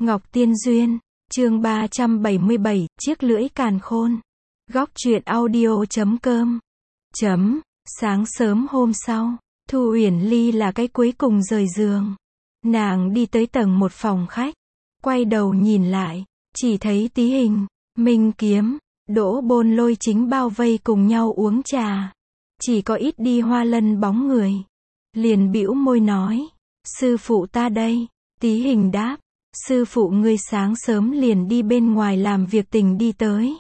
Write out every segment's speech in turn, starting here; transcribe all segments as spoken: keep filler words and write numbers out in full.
Ngọc Tiên Duyên, chương ba trăm bảy mươi bảy, chiếc lưỡi càn khôn. Góc truyện audio chấm com. Chấm, sáng sớm hôm sau, Thu Uyển Ly là cái cuối cùng rời giường. Nàng đi tới tầng một phòng khách, quay đầu nhìn lại, chỉ thấy Tí Hình, Minh Kiếm, Đỗ Bôn Lôi chính bao vây cùng nhau uống trà. Chỉ có ít đi Hoa Lân bóng người. Liền bĩu môi nói, sư phụ ta đây. Tí Hình đáp, sư phụ ngươi sáng sớm liền đi bên ngoài làm việc tình đi tới.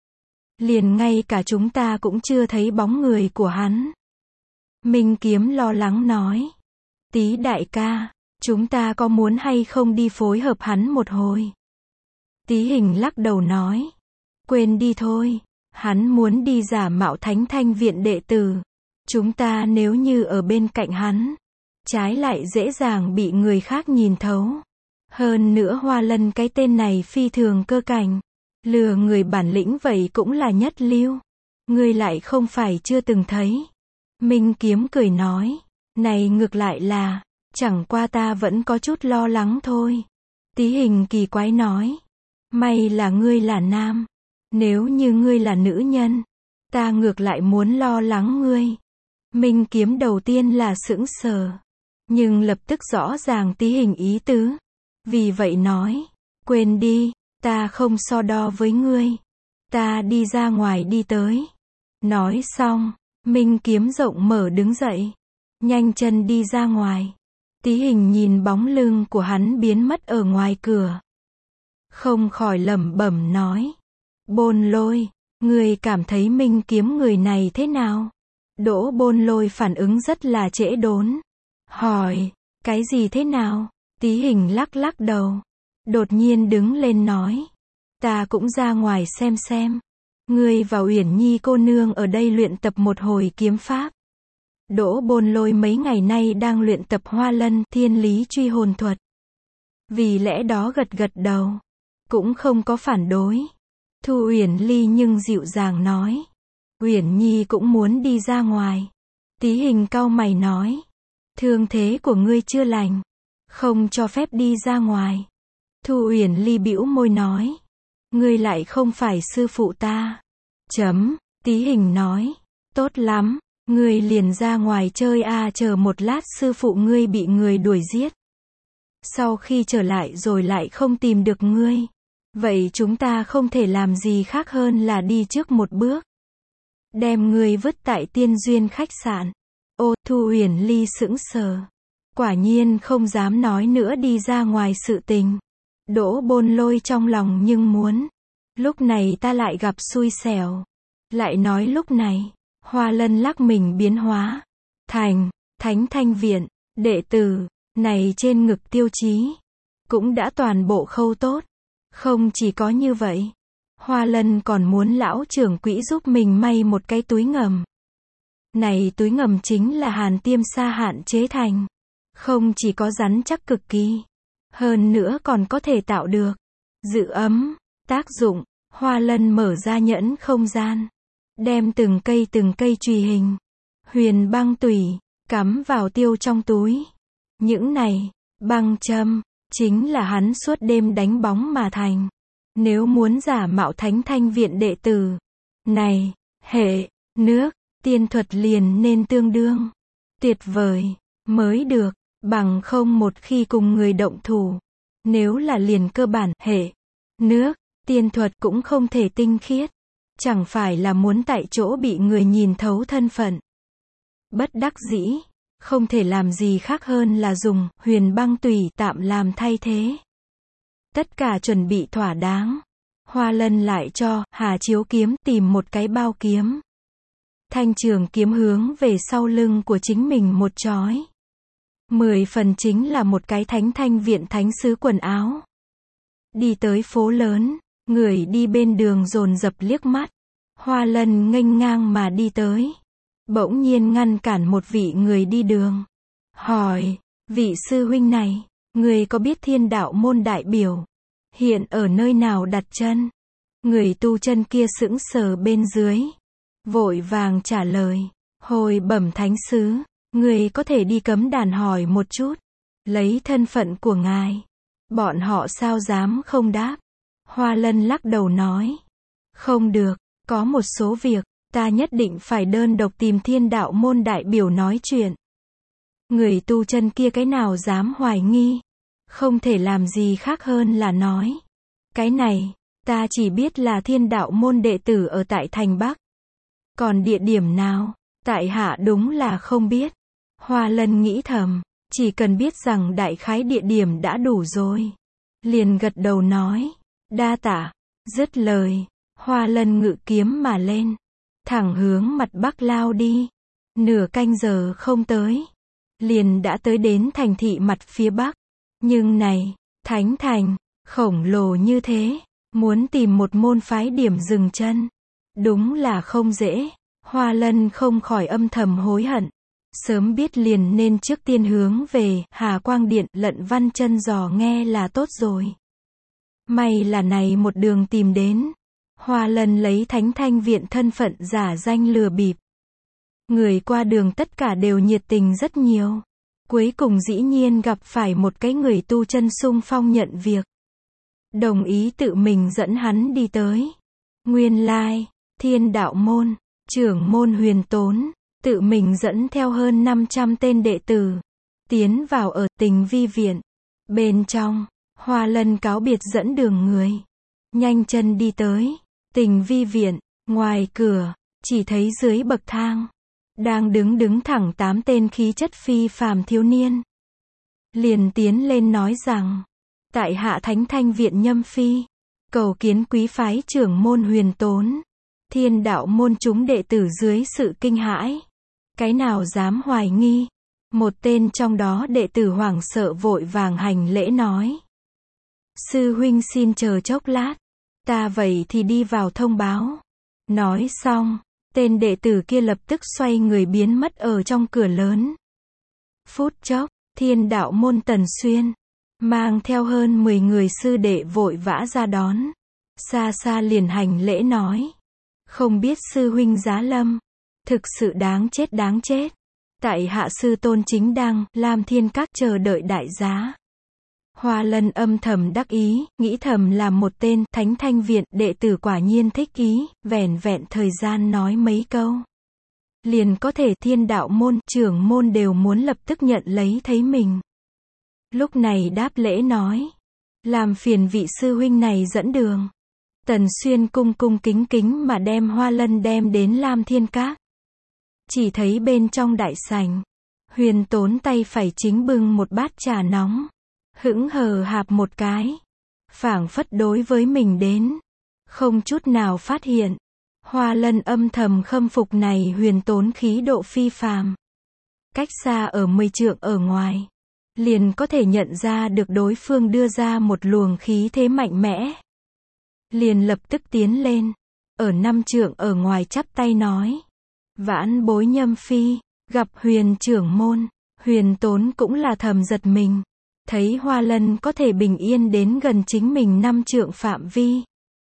Liền ngay cả chúng ta cũng chưa thấy bóng người của hắn. Minh Kiếm lo lắng nói, Tí đại ca, chúng ta có muốn hay không đi phối hợp hắn một hồi? Tí Hình lắc đầu nói, quên đi thôi, hắn muốn đi giả mạo Thánh Thanh viện đệ tử. Chúng ta nếu như ở bên cạnh hắn, trái lại dễ dàng bị người khác nhìn thấu. Hơn nữa Hoa Lân cái tên này phi thường cơ cảnh, lừa người bản lĩnh vậy cũng là nhất lưu. Ngươi lại không phải chưa từng thấy. Minh Kiếm cười nói, này ngược lại là, chẳng qua ta vẫn có chút lo lắng thôi. Tí Hình kỳ quái nói, may là ngươi là nam, nếu như ngươi là nữ nhân, ta ngược lại muốn lo lắng ngươi. Minh Kiếm đầu tiên là sững sờ, nhưng lập tức rõ ràng Tí Hình ý tứ. Vì vậy nói, quên đi, ta không so đo với ngươi. Ta đi ra ngoài đi tới. Nói xong, Minh Kiếm rộng mở đứng dậy, nhanh chân đi ra ngoài. Tí Hình nhìn bóng lưng của hắn biến mất ở ngoài cửa, không khỏi lẩm bẩm nói, Bôn Lôi, ngươi cảm thấy Minh Kiếm người này thế nào? Đỗ Bôn Lôi phản ứng rất là trễ đốn, hỏi, cái gì thế nào? Tí Hình lắc lắc đầu, đột nhiên đứng lên nói, ta cũng ra ngoài xem xem. Ngươi và Uyển Nhi cô nương ở đây luyện tập một hồi kiếm pháp. Đỗ Bôn Lôi mấy ngày nay đang luyện tập Hoa Lân Thiên Lý Truy Hồn Thuật. Vì lẽ đó gật gật đầu, cũng không có phản đối. Thu Uyển Ly nhưng dịu dàng nói, Uyển Nhi cũng muốn đi ra ngoài. Tí Hình cau mày nói, thương thế của ngươi chưa lành, không cho phép đi ra ngoài. Thu Uyển Ly bĩu môi nói, ngươi lại không phải sư phụ ta. Chấm, Tí Hình nói, tốt lắm, ngươi liền ra ngoài chơi a, chờ một lát sư phụ ngươi bị người đuổi giết. Sau khi trở lại rồi lại không tìm được ngươi, vậy chúng ta không thể làm gì khác hơn là đi trước một bước, đem ngươi vứt tại Tiên Duyên khách sạn. Ô, Thu Uyển Ly sững sờ, quả nhiên không dám nói nữa đi ra ngoài sự tình. Đỗ Bôn Lôi trong lòng nhưng muốn, lúc này ta lại gặp xui xẻo. Lại nói lúc này, Hoa Lân lắc mình biến hóa thành Thánh Thanh viện đệ tử, này trên ngực tiêu chí cũng đã toàn bộ khâu tốt. Không chỉ có như vậy, Hoa Lân còn muốn lão trưởng quỹ giúp mình may một cái túi ngầm. Này túi ngầm chính là hàn tiêm sa hạn chế thành, không chỉ có rắn chắc cực kỳ, hơn nữa còn có thể tạo được giữ ấm tác dụng. Hoa Lân mở ra nhẫn không gian, đem từng cây từng cây chùy hình, huyền băng tủy cắm vào tiêu trong túi. Những này băng châm chính là hắn suốt đêm đánh bóng mà thành. Nếu muốn giả mạo Thánh Thanh viện đệ tử, này hệ nước tiên thuật liền nên tương đương tuyệt vời mới được, bằng không một khi cùng người động thủ, nếu là liền cơ bản hệ nước tiên thuật cũng không thể tinh khiết, chẳng phải là muốn tại chỗ bị người nhìn thấu thân phận. Bất đắc dĩ, không thể làm gì khác hơn là dùng huyền băng tùy tạm làm thay thế. Tất cả chuẩn bị thỏa đáng, Hoa Lân lại cho Hà Chiếu Kiếm tìm một cái bao kiếm. Thanh trường kiếm hướng về sau lưng của chính mình một chói. Mười phần chính là một cái Thánh Thanh viện thánh sứ quần áo. Đi tới phố lớn, người đi bên đường dồn dập liếc mắt. Hoa Lân nghênh ngang mà đi tới, bỗng nhiên ngăn cản một vị người đi đường, hỏi, vị sư huynh này, người có biết Thiên Đạo môn đại biểu hiện ở nơi nào đặt chân? Người tu chân kia sững sờ bên dưới, vội vàng trả lời, hồi bẩm thánh sứ, người có thể đi cấm đàn hỏi một chút, lấy thân phận của ngài, Bọn họ sao dám không đáp? Hoa Lân lắc đầu nói. Không được, có một số việc, ta nhất định phải đơn độc tìm Thiên Đạo môn đại biểu nói chuyện. Người tu chân kia cái nào dám hoài nghi? Không thể làm gì khác hơn là nói. Cái này, ta chỉ biết là Thiên Đạo môn đệ tử ở tại thành Bắc. Còn địa điểm nào, tại hạ đúng là không biết. Hoa Lân nghĩ thầm, chỉ cần biết rằng đại khái địa điểm đã đủ rồi. Liền gật đầu nói, đa tạ. Dứt lời, Hoa Lân ngự kiếm mà lên, thẳng hướng mặt Bắc lao đi. Nửa canh giờ không tới, liền đã tới đến thành thị mặt phía Bắc. Nhưng này, thánh thành, khổng lồ như thế, muốn tìm một môn phái điểm dừng chân, đúng là không dễ. Hoa Lân không khỏi âm thầm hối hận. Sớm biết liền nên trước tiên hướng về Hà Quang Điện Lận Văn Chân dò nghe là tốt rồi. May là này một đường tìm đến. Hoa Lân lấy Thánh Thanh Viện thân phận giả danh lừa bịp. Người qua đường tất cả đều nhiệt tình rất nhiều. Cuối cùng dĩ nhiên gặp phải một cái người tu chân xung phong nhận việc. Đồng ý tự mình dẫn hắn đi tới. Nguyên lai, Thiên Đạo môn, trưởng môn Huyền Tốn, tự mình dẫn theo hơn năm trăm tên đệ tử, tiến vào ở Tình Vi Viện. Bên trong, Hoa Lân cáo biệt dẫn đường người, nhanh chân đi tới Tình Vi Viện. Ngoài cửa, chỉ thấy dưới bậc thang, đang đứng đứng thẳng tám tên khí chất phi phàm thiếu niên. Liền tiến lên nói rằng, tại hạ Thánh Thanh Viện Nhâm Phi, cầu kiến quý phái trưởng môn Huyền Tốn. Thiên Đạo môn chúng đệ tử dưới sự kinh hãi, cái nào dám hoài nghi. Một tên trong đó đệ tử hoảng sợ vội vàng hành lễ nói, sư huynh xin chờ chốc lát, ta vậy thì đi vào thông báo. Nói xong, tên đệ tử kia lập tức xoay người biến mất ở trong cửa lớn. Phút chốc, Thiên Đạo môn Tần Xuyên mang theo hơn mười người sư đệ vội vã ra đón. Xa xa liền hành lễ nói, không biết sư huynh giá lâm, thực sự đáng chết đáng chết. Tại hạ sư tôn chính đang Lam Thiên Các chờ đợi đại giá. Hoa Lân âm thầm đắc ý, nghĩ thầm là một tên Thánh Thanh Viện đệ tử quả nhiên thích ý, vẻn vẹn thời gian nói mấy câu, liền có thể Thiên Đạo môn, trưởng môn đều muốn lập tức nhận lấy thấy mình. Lúc này đáp lễ nói, làm phiền vị sư huynh này dẫn đường. Tần Xuyên cung cung kính kính mà đem Hoa Lân đem đến Lam Thiên Các. Chỉ thấy bên trong đại sảnh, Huyền Tốn tay phải chính bưng một bát trà nóng, hững hờ hạp một cái, phảng phất đối với mình đến, không chút nào phát hiện. Hoa Lân âm thầm khâm phục này Huyền Tốn khí độ phi phàm. Cách xa ở mười trượng ở ngoài, liền có thể nhận ra được đối phương đưa ra một luồng khí thế mạnh mẽ. Liền lập tức tiến lên, ở năm trượng ở ngoài chắp tay nói, vãn bối Nhâm Phi, gặp Huyền trưởng môn. Huyền Tốn cũng là thầm giật mình, thấy Hoa Lân có thể bình yên đến gần chính mình năm trượng phạm vi.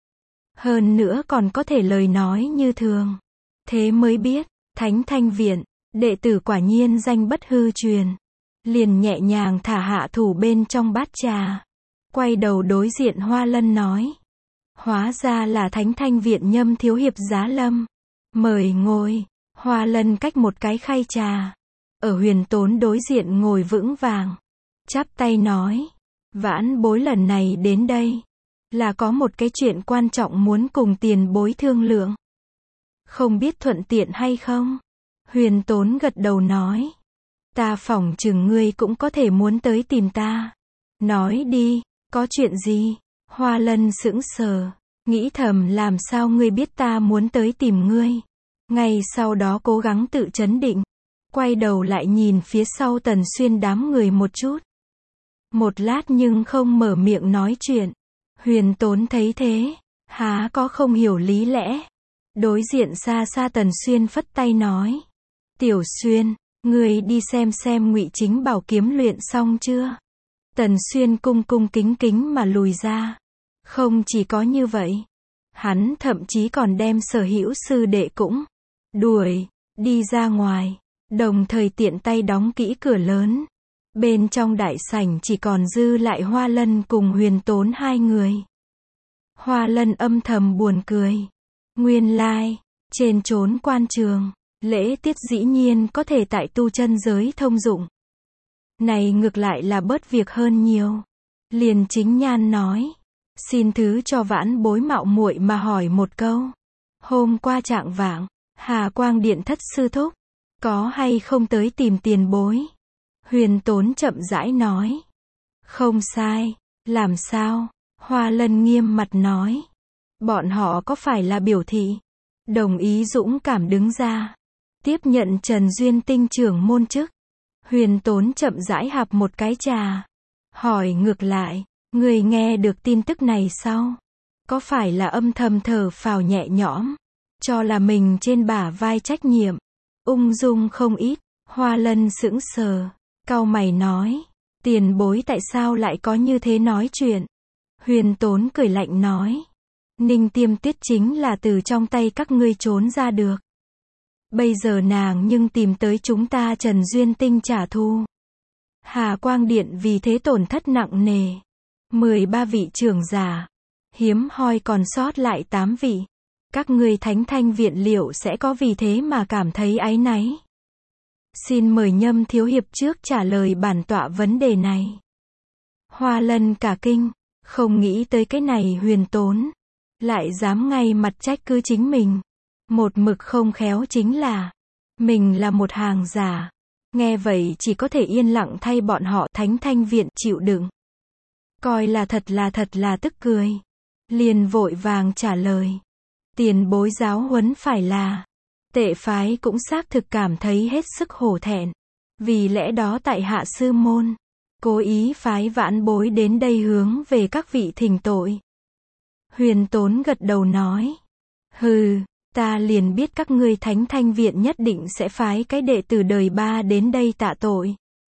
Hơn nữa còn có thể lời nói như thường. Thế mới biết, Thánh Thanh Viện, đệ tử quả nhiên danh bất hư truyền. Liền nhẹ nhàng thả hạ thủ bên trong bát trà, quay đầu đối diện Hoa Lân nói, hóa ra là Thánh Thanh Viện Nhâm thiếu hiệp giá lâm, mời ngồi. Hoa Lân cách một cái khay trà, ở Huyền Tốn đối diện ngồi vững vàng, chắp tay nói, vãn bối lần này đến đây, là có một cái chuyện quan trọng muốn cùng tiền bối thương lượng. Không biết thuận tiện hay không? Huyền Tốn gật đầu nói, ta phỏng chừng ngươi cũng có thể muốn tới tìm ta. Nói đi, có chuyện gì? Hoa Lân sững sờ, nghĩ thầm làm sao ngươi biết ta muốn tới tìm ngươi. Ngay sau đó cố gắng tự trấn định, quay đầu lại nhìn phía sau Tần Xuyên đám người một chút. Một lát nhưng không mở miệng nói chuyện. Huyền Tốn thấy thế, há có không hiểu lý lẽ. Đối diện xa xa Tần Xuyên phất tay nói, Tiểu Xuyên, ngươi đi xem xem Ngụy Chính Bảo kiếm luyện xong chưa? Tần Xuyên cung cung kính kính mà lùi ra. Không chỉ có như vậy, hắn thậm chí còn đem sở hữu sư đệ cũng đuổi đi ra ngoài, đồng thời tiện tay đóng kỹ cửa lớn. Bên trong đại sảnh chỉ còn dư lại Hoa Lân cùng Huyền Tốn hai người. Hoa Lân âm thầm buồn cười. Nguyên lai, trên chốn quan trường, lễ tiết dĩ nhiên có thể tại tu chân giới thông dụng. Này ngược lại là bớt việc hơn nhiều. Liền Chính Nhan nói, xin thứ cho vãn bối mạo muội mà hỏi một câu. Hôm qua trạng vạng, Hà Quang Điện thất sư thúc, có hay không tới tìm tiền bối? Huyền Tốn chậm rãi nói. Không sai, làm sao? Hoa Lân nghiêm mặt nói. Bọn họ có phải là biểu thị, đồng ý dũng cảm đứng ra, tiếp nhận Trần Duyên Tinh trưởng môn chức? Huyền Tốn chậm rãi hạp một cái trà. Hỏi ngược lại, người nghe được tin tức này sao? Có phải là âm thầm thở phào nhẹ nhõm, cho là mình trên bả vai trách nhiệm, ung dung không ít? Hoa Lân sững sờ, cau mày nói, tiền bối tại sao lại có như thế nói chuyện? Huyền Tốn cười lạnh nói, Ninh Tiêm Tuyết chính là từ trong tay các ngươi trốn ra được. Bây giờ nàng nhưng tìm tới chúng ta Trần Duyên Tinh trả thù. Hà Quang Điện vì thế tổn thất nặng nề. mười ba vị trưởng giả, hiếm hoi còn sót lại tám vị. Các ngươi Thánh Thanh Viện liệu sẽ có vì thế mà cảm thấy áy náy? Xin mời Nhâm thiếu hiệp trước trả lời bản tọa vấn đề này. Hoa Lân cả kinh, không nghĩ tới cái này Huyền Tốn lại dám ngay mặt trách cứ chính mình. Một mực không khéo chính là, mình là một hàng giả. Nghe vậy chỉ có thể yên lặng thay bọn họ Thánh Thanh Viện chịu đựng. Coi là thật là thật là tức cười. Liền vội vàng trả lời. Tiền bối giáo huấn phải là, tệ phái cũng xác thực cảm thấy hết sức hổ thẹn. Vì lẽ đó tại hạ sư môn, cố ý phái vãn bối đến đây hướng về các vị thỉnh tội. Huyền Tốn gật đầu nói. Hừ, ta liền biết các ngươi Thánh Thanh Viện nhất định sẽ phái cái đệ tử đời ba đến đây tạ tội.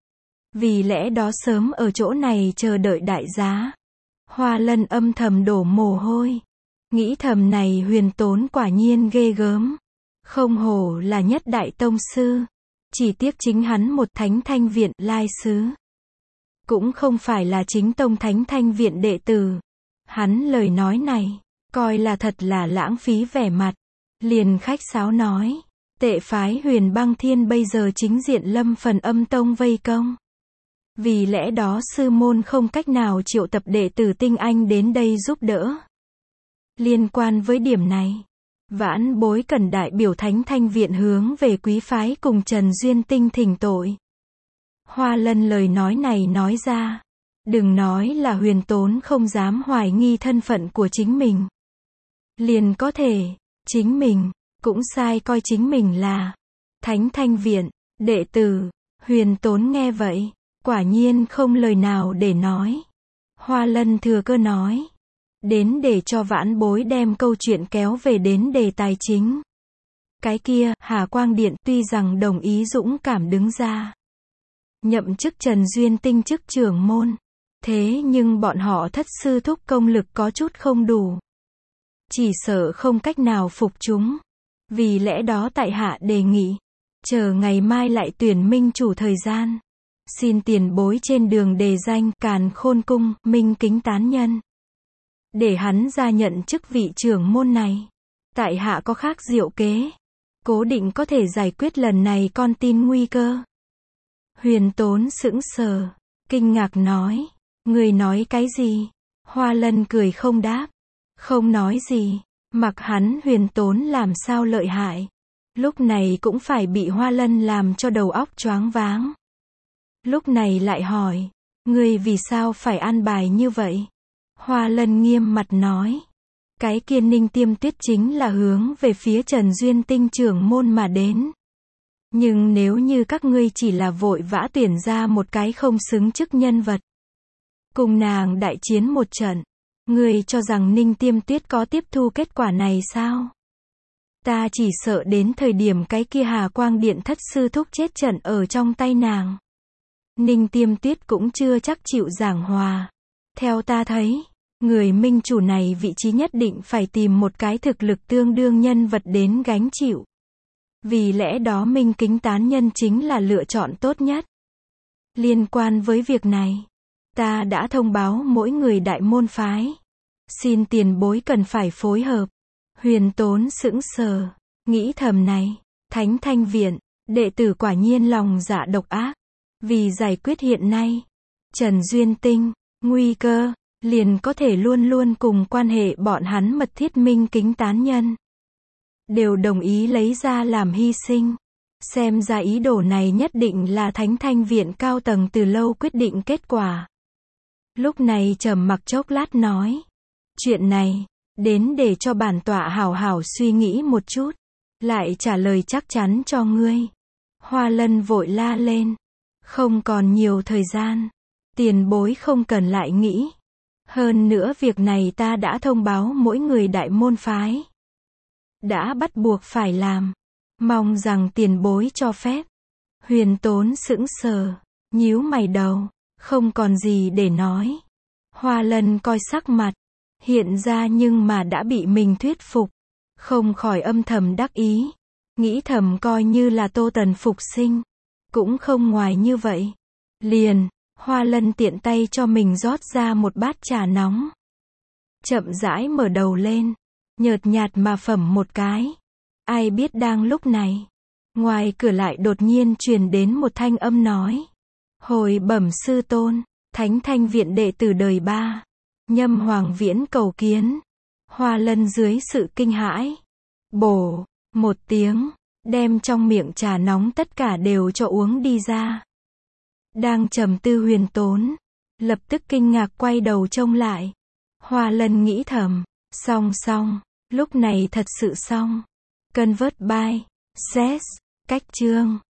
Vì lẽ đó sớm ở chỗ này chờ đợi đại giá. Hoa Lân âm thầm đổ mồ hôi. Nghĩ thầm này Huyền Tốn quả nhiên ghê gớm. Không hổ là nhất đại tông sư. Chỉ tiếc chính hắn một Thánh Thanh Viện lai sứ. Cũng không phải là chính tông Thánh Thanh Viện đệ tử. Hắn lời nói này, coi là thật là lãng phí vẻ mặt. Liền khách sáo nói, tệ phái Huyền Băng Thiên bây giờ chính diện lâm phần âm tông vây công. Vì lẽ đó sư môn không cách nào triệu tập đệ tử tinh anh đến đây giúp đỡ. Liên quan với điểm này, vãn bối cần đại biểu Thánh Thanh Viện hướng về quý phái cùng Trần Duyên Tinh thỉnh tội. Hoa Lân lời nói này nói ra, đừng nói là Huyền Tốn không dám hoài nghi thân phận của chính mình. Liền có thể, chính mình, cũng sai coi chính mình là Thánh Thanh Viện, đệ tử. Huyền Tốn nghe vậy, quả nhiên không lời nào để nói. Hoa Lân thừa cơ nói, đến để cho vãn bối đem câu chuyện kéo về đến đề tài chính. Cái kia, Hà Quang Điện tuy rằng đồng ý dũng cảm đứng ra, nhậm chức Trần Duyên Tinh chức trưởng môn, thế nhưng bọn họ thất sư thúc công lực có chút không đủ. Chỉ sợ không cách nào phục chúng. Vì lẽ đó tại hạ đề nghị, chờ ngày mai lại tuyển minh chủ thời gian. Xin tiền bối trên đường đề danh Càn Khôn Cung, Minh Kính Tán Nhân. Để hắn ra nhận chức vị trưởng môn này. Tại hạ có khác diệu kế. Cố định có thể giải quyết lần này con tin nguy cơ. Huyền Tốn sững sờ, kinh ngạc nói. Người nói cái gì? Hoa Lân cười không đáp. Không nói gì. Mặc hắn Huyền Tốn làm sao lợi hại. Lúc này cũng phải bị Hoa Lân làm cho đầu óc choáng váng. Lúc này lại hỏi, ngươi vì sao phải an bài như vậy? Hoa Lân nghiêm mặt nói, cái kia Ninh Tiêm Tuyết chính là hướng về phía Trần Duyên Tinh trưởng môn mà đến. Nhưng nếu như các ngươi chỉ là vội vã tuyển ra một cái không xứng chức nhân vật, cùng nàng đại chiến một trận, ngươi cho rằng Ninh Tiêm Tuyết có tiếp thu kết quả này sao? Ta chỉ sợ đến thời điểm cái kia Hà Quang Điện thất sư thúc chết trận ở trong tay nàng. Ninh Tiêm Tuyết cũng chưa chắc chịu giảng hòa. Theo ta thấy, người minh chủ này vị trí nhất định phải tìm một cái thực lực tương đương nhân vật đến gánh chịu. Vì lẽ đó Minh Kính Tán Nhân chính là lựa chọn tốt nhất. Liên quan với việc này, ta đã thông báo mỗi người đại môn phái. Xin tiền bối cần phải phối hợp. Huyền Tốn sững sờ, nghĩ thầm này, Thánh Thanh Viện, đệ tử quả nhiên lòng dạ độc ác. Vì giải quyết hiện nay, Trần Duyên Tinh, nguy cơ, liền có thể luôn luôn cùng quan hệ bọn hắn mật thiết minh kính tán nhân. Đều đồng ý lấy ra làm hy sinh. Xem ra ý đồ này nhất định là Thánh Thanh Viện cao tầng từ lâu quyết định kết quả. Lúc này trầm mặc chốc lát nói. Chuyện này, đến để cho bản tọa hảo hảo suy nghĩ một chút. Lại trả lời chắc chắn cho ngươi. Hoa Lân vội la lên. Không còn nhiều thời gian. Tiền bối không cần lại nghĩ. Hơn nữa việc này ta đã thông báo mỗi người đại môn phái. Đã bắt buộc phải làm. Mong rằng tiền bối cho phép. Huyền Tốn sững sờ, nhíu mày đầu, không còn gì để nói. Hoa Lân coi sắc mặt, hiện ra nhưng mà đã bị mình thuyết phục. Không khỏi âm thầm đắc ý. Nghĩ thầm coi như là Tô Tần phục sinh. Cũng không ngoài như vậy. Liền, Hoa Lân tiện tay cho mình rót ra một bát trà nóng. Chậm rãi mở đầu lên. Nhợt nhạt mà phẩm một cái. Ai biết đang lúc này. Ngoài cửa lại đột nhiên truyền đến một thanh âm nói. Hồi bẩm sư tôn, Thánh Thanh Viện đệ tử đời ba. Nhâm Hoàng Viễn cầu kiến. Hoa Lân dưới sự kinh hãi. Bổ, một tiếng, đem trong miệng trà nóng tất cả đều cho uống đi ra. Đang trầm tư Huyền Tốn. Lập tức kinh ngạc quay đầu trông lại. Hoa Lân nghĩ thầm. Xong xong, lúc này thật sự xong. Convert by, Sess, cách chương.